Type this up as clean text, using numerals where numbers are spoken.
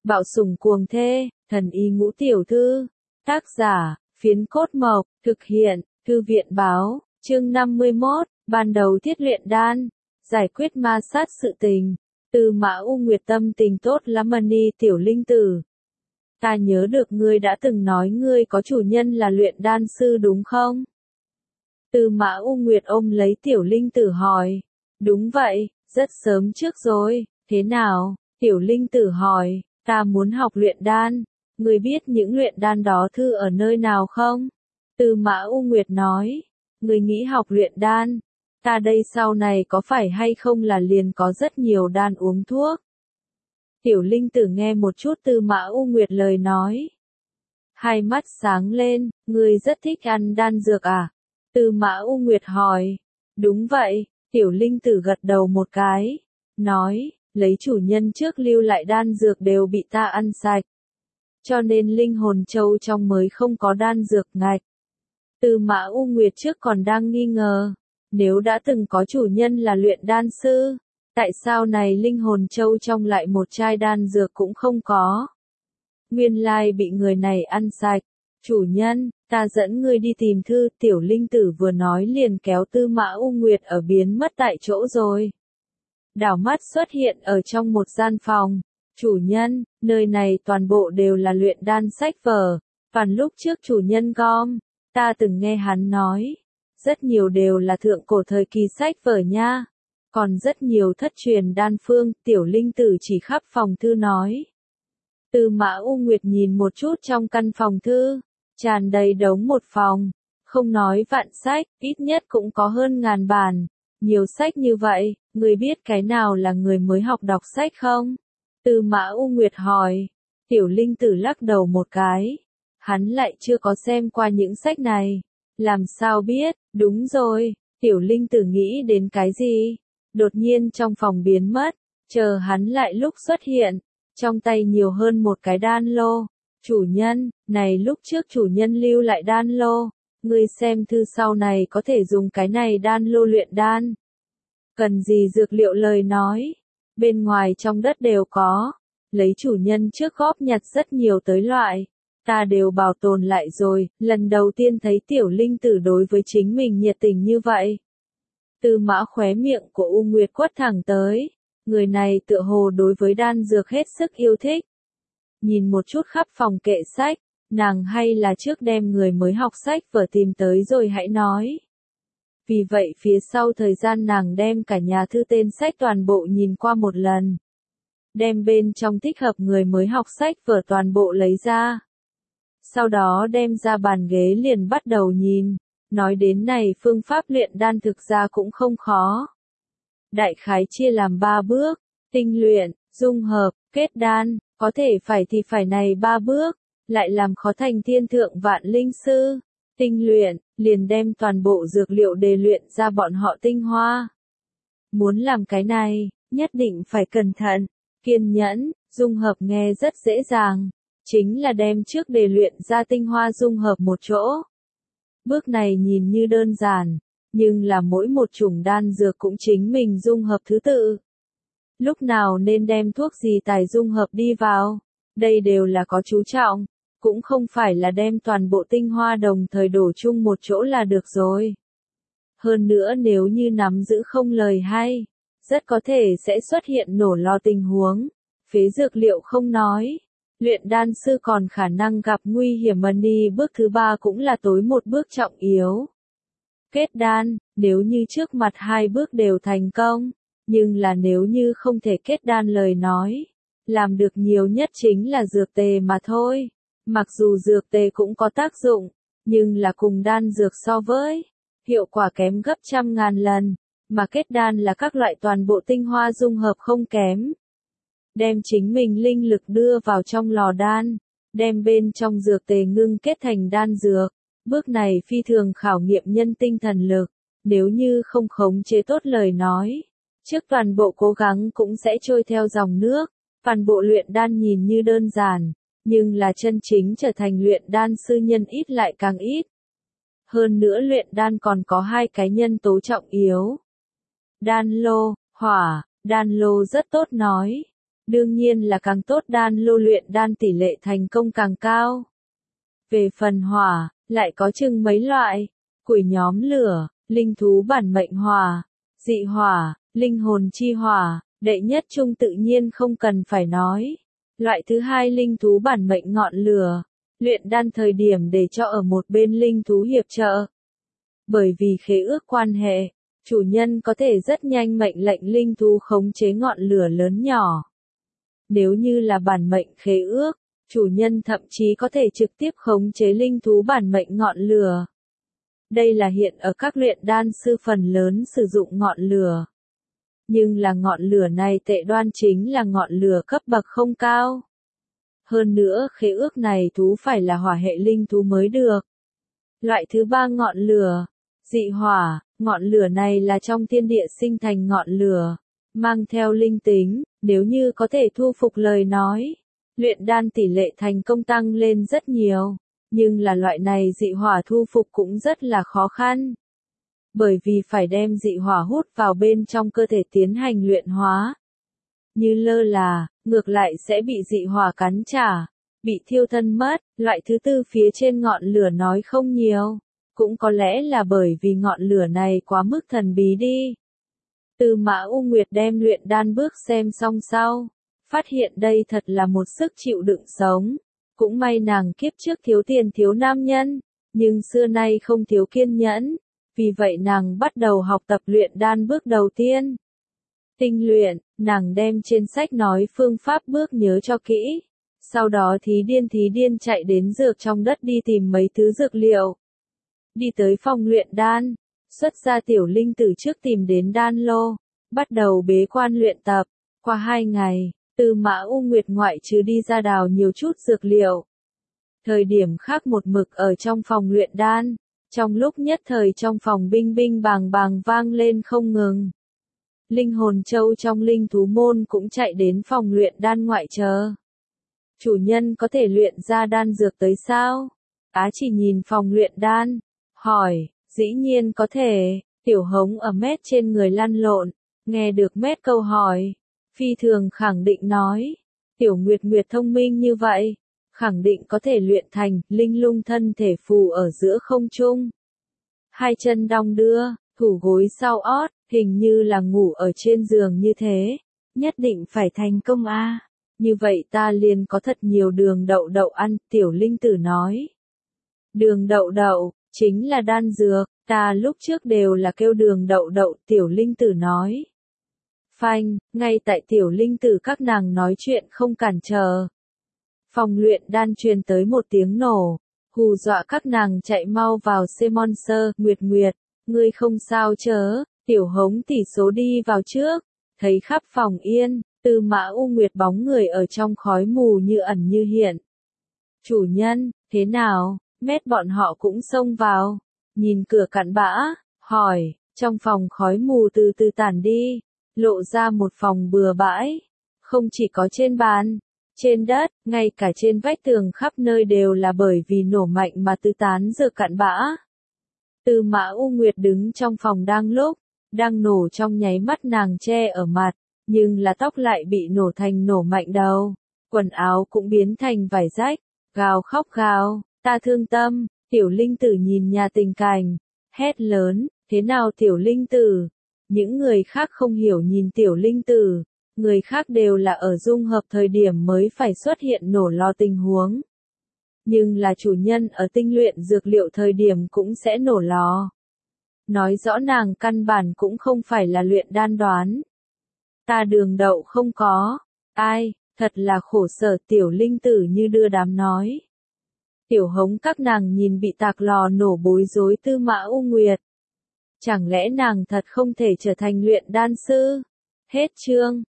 Bạo sủng cuồng thê, thần y ngũ tiểu thư. Tác giả, Phiến Cốt Mộc, thực hiện, Thư viện báo, chương 51, ban đầu thiết luyện đan, giải quyết ma sát sự tình. Từ Mã U Nguyệt tâm tình tốt lắm Mani tiểu linh tử. Ta nhớ được ngươi đã từng nói ngươi có chủ nhân là luyện đan sư đúng không? Từ Mã U Nguyệt ôm lấy tiểu linh tử hỏi. Đúng vậy, rất sớm trước rồi, thế nào? Tiểu linh tử hỏi, ta muốn học luyện đan, ngươi biết những luyện đan đó thư ở nơi nào không? Từ Mã U Nguyệt nói, ngươi nghĩ học luyện đan, ta đây sau này có phải hay không là liền có rất nhiều đan uống thuốc? Tiểu linh tử nghe một chút Từ Mã U Nguyệt lời nói. Hai mắt sáng lên, ngươi rất thích ăn đan dược à? Từ Mã U Nguyệt hỏi. Đúng vậy, tiểu linh tử gật đầu một cái. Nói, lấy chủ nhân trước lưu lại đan dược đều bị ta ăn sạch. Cho nên linh hồn châu trong mới không có đan dược ngạch. Từ Mã U Nguyệt trước còn đang nghi ngờ. Nếu đã từng có chủ nhân là luyện đan sư, tại sao này linh hồn châu trong lại một chai đan dược cũng không có? Nguyên lai bị người này ăn sạch. Chủ nhân, ta dẫn ngươi đi tìm thư, tiểu linh tử vừa nói liền kéo Tư Mã U Nguyệt ở biến mất tại chỗ rồi. Đảo mắt xuất hiện ở trong một gian phòng. Chủ nhân, nơi này toàn bộ đều là luyện đan sách vở. Phần lúc trước chủ nhân gom, ta từng nghe hắn nói. Rất nhiều đều là thượng cổ thời kỳ sách vở nha. Còn rất nhiều thất truyền đan phương, tiểu linh tử chỉ khắp phòng thư nói. Tư Mã U Nguyệt nhìn một chút trong căn phòng thư, tràn đầy đống một phòng, không nói vạn sách, ít nhất cũng có hơn 1000 bản. Nhiều sách như vậy, người biết cái nào là người mới học đọc sách không? Tư Mã U Nguyệt hỏi. Tiểu linh tử lắc đầu một cái. Hắn lại chưa có xem qua những sách này. Làm sao biết, đúng rồi, tiểu linh tử nghĩ đến cái gì? Đột nhiên trong phòng biến mất, chờ hắn lại lúc xuất hiện. Trong tay nhiều hơn một cái đan lô. Chủ nhân, này lúc trước chủ nhân lưu lại đan lô. Ngươi xem thư sau này có thể dùng cái này đan lô luyện đan. Cần gì dược liệu lời nói. Bên ngoài trong đất đều có. Lấy chủ nhân trước góp nhặt rất nhiều tới loại. Ta đều bảo tồn lại rồi. Lần đầu tiên thấy tiểu linh tử đối với chính mình nhiệt tình như vậy. Tư Mã khóe miệng của U Nguyệt quất thẳng tới. Người này tựa hồ đối với đan dược hết sức yêu thích. Nhìn một chút khắp phòng kệ sách, nàng hay là trước đem người mới học sách vở tìm tới rồi hãy nói. Vì vậy phía sau thời gian nàng đem cả nhà thư tên sách toàn bộ nhìn qua một lần. Đem bên trong thích hợp người mới học sách vở toàn bộ lấy ra. Sau đó đem ra bàn ghế liền bắt đầu nhìn. Nói đến này phương pháp luyện đan thực ra cũng không khó. Đại khái chia làm 3 bước, tinh luyện, dung hợp, kết đan, có thể phải thì phải này 3 bước, lại làm khó thành thiên thượng vạn linh sư. Tinh luyện, liền đem toàn bộ dược liệu để luyện ra bọn họ tinh hoa. Muốn làm cái này, nhất định phải cẩn thận, kiên nhẫn, dung hợp nghe rất dễ dàng, chính là đem trước để luyện ra tinh hoa dung hợp một chỗ. Bước này nhìn như đơn giản. Nhưng là mỗi một chủng đan dược cũng chính mình dung hợp thứ tự. Lúc nào nên đem thuốc gì tài dung hợp đi vào, đây đều là có chú trọng, cũng không phải là đem toàn bộ tinh hoa đồng thời đổ chung một chỗ là được rồi. Hơn nữa nếu như nắm giữ không lời hay, rất có thể sẽ xuất hiện nổ lò tình huống, phế dược liệu không nói. Luyện đan sư còn khả năng gặp nguy hiểm Mani bước thứ 3 cũng là tối một bước trọng yếu. Kết đan, nếu như trước mặt 2 bước đều thành công, nhưng là nếu như không thể kết đan lời nói, làm được nhiều nhất chính là dược tề mà thôi. Mặc dù dược tề cũng có tác dụng, nhưng là cùng đan dược so với, hiệu quả kém gấp trăm ngàn lần, mà kết đan là các loại toàn bộ tinh hoa dung hợp không kém. Đem chính mình linh lực đưa vào trong lò đan, đem bên trong dược tề ngưng kết thành đan dược. Bước này phi thường khảo nghiệm nhân tinh thần lực, nếu như không khống chế tốt lời nói, trước toàn bộ cố gắng cũng sẽ trôi theo dòng nước. Toàn bộ luyện đan nhìn như đơn giản, nhưng là chân chính trở thành luyện đan sư nhân ít lại càng ít. Hơn nữa luyện đan còn có 2 cái nhân tố trọng yếu. Đan lô, hỏa, đan lô rất tốt nói. đương nhiên là càng tốt đan lô luyện đan tỷ lệ thành công càng cao. Về phần hỏa, lại có chừng mấy loại, củi nhóm lửa, linh thú bản mệnh hỏa, dị hỏa, linh hồn chi hỏa, đệ nhất trung tự nhiên không cần phải nói. Loại thứ hai linh thú bản mệnh ngọn lửa, luyện đan thời điểm để cho ở một bên linh thú hiệp trợ. Bởi vì khế ước quan hệ, chủ nhân có thể rất nhanh mệnh lệnh linh thú khống chế ngọn lửa lớn nhỏ. Nếu như là bản mệnh khế ước, chủ nhân thậm chí có thể trực tiếp khống chế linh thú bản mệnh ngọn lửa. Đây là hiện ở các luyện đan sư phần lớn sử dụng ngọn lửa. Nhưng là ngọn lửa này tệ đoan chính là ngọn lửa cấp bậc không cao. Hơn nữa khế ước này thú phải là hỏa hệ linh thú mới được. Loại thứ ba ngọn lửa, dị hỏa, ngọn lửa này là trong thiên địa sinh thành ngọn lửa, mang theo linh tính, nếu như có thể thu phục lời nói. Luyện đan tỷ lệ thành công tăng lên rất nhiều, nhưng là loại này dị hỏa thu phục cũng rất là khó khăn. Bởi vì phải đem dị hỏa hút vào bên trong cơ thể tiến hành luyện hóa. Như lơ là, ngược lại sẽ bị dị hỏa cắn trả, bị thiêu thân mất. Loại thứ tư phía trên ngọn lửa nói không nhiều, cũng có lẽ là bởi vì ngọn lửa này quá mức thần bí đi. Tư Mã U Nguyệt đem luyện đan bước xem xong sau, phát hiện đây thật là một sức chịu đựng sống. Cũng may nàng kiếp trước thiếu tiền thiếu nam nhân, nhưng xưa nay không thiếu kiên nhẫn, vì vậy nàng bắt đầu học tập luyện đan bước đầu tiên. Tinh luyện, nàng đem trên sách nói phương pháp bước nhớ cho kỹ, sau đó thí điên chạy đến dược trong đất đi tìm mấy thứ dược liệu. Đi tới phòng luyện đan, xuất ra tiểu linh tử trước tìm đến đan lô, bắt đầu bế quan luyện tập. Qua 2 ngày, Tư Mã U Nguyệt ngoại trừ đi ra đào nhiều chút dược liệu. Thời điểm khác một mực ở trong phòng luyện đan, trong lúc nhất thời trong phòng bing bàng bàng vang lên không ngừng. Linh hồn châu trong linh thú môn cũng chạy đến phòng luyện đan ngoại chờ. Chủ nhân có thể luyện ra đan dược tới sao? Á chỉ nhìn phòng luyện đan, hỏi, dĩ nhiên có thể. Tiểu Hống ở mét trên người lăn lộn, nghe được mét câu hỏi, phi thường khẳng định nói, Tiểu Nguyệt Nguyệt thông minh như vậy, khẳng định có thể luyện thành linh lung thân thể phù ở giữa không trung. Hai chân đong đưa, thủ gối sau ót, hình như là ngủ ở trên giường như thế, nhất định phải thành công a. Như vậy ta liền có thật nhiều đường đậu đậu ăn, tiểu linh tử nói. Đường đậu đậu, chính là đan dược, ta lúc trước đều là kêu đường đậu đậu, tiểu linh tử nói. Phanh, ngay tại tiểu linh tử các nàng nói chuyện không cản trở. Phòng luyện đan truyền tới một tiếng nổ, hù dọa các nàng chạy mau vào xe monster. Nguyệt Nguyệt, ngươi không sao chớ, Tiểu Hống tỷ số đi vào trước, thấy khắp phòng yên, Tư Mã U Nguyệt bóng người ở trong khói mù như ẩn như hiện. Chủ nhân, thế nào? Mét bọn họ cũng xông vào, nhìn cửa cặn bã, hỏi, trong phòng khói mù từ từ tản đi, lộ ra một phòng bừa bãi, không chỉ có trên bàn, trên đất, ngay cả trên vách tường khắp nơi đều là bởi vì nổ mạnh mà tứ tán dược cặn bã. Tư Mã U Nguyệt đứng trong phòng đang nổ trong nháy mắt nàng che ở mặt, nhưng là tóc lại bị nổ thành nổ mạnh đầu, quần áo cũng biến thành vải rách, gào khóc gào, ta thương tâm. Tiểu linh tử nhìn nhà tình cảnh, hét lớn, thế nào tiểu linh tử? Những người khác không hiểu nhìn tiểu linh tử, người khác đều là ở dung hợp thời điểm mới phải xuất hiện nổ lo tình huống. Nhưng là chủ nhân ở tinh luyện dược liệu thời điểm cũng sẽ nổ lò. Nói rõ nàng căn bản cũng không phải là luyện đan đoán. Ta đường đậu không có, ai, thật là khổ sở tiểu linh tử như đưa đám nói. Tiểu Hống các nàng nhìn bị tạc lò nổ bối rối Tư Mã U Nguyệt. Chẳng lẽ nàng thật không thể trở thành luyện đan sư? Hết chương.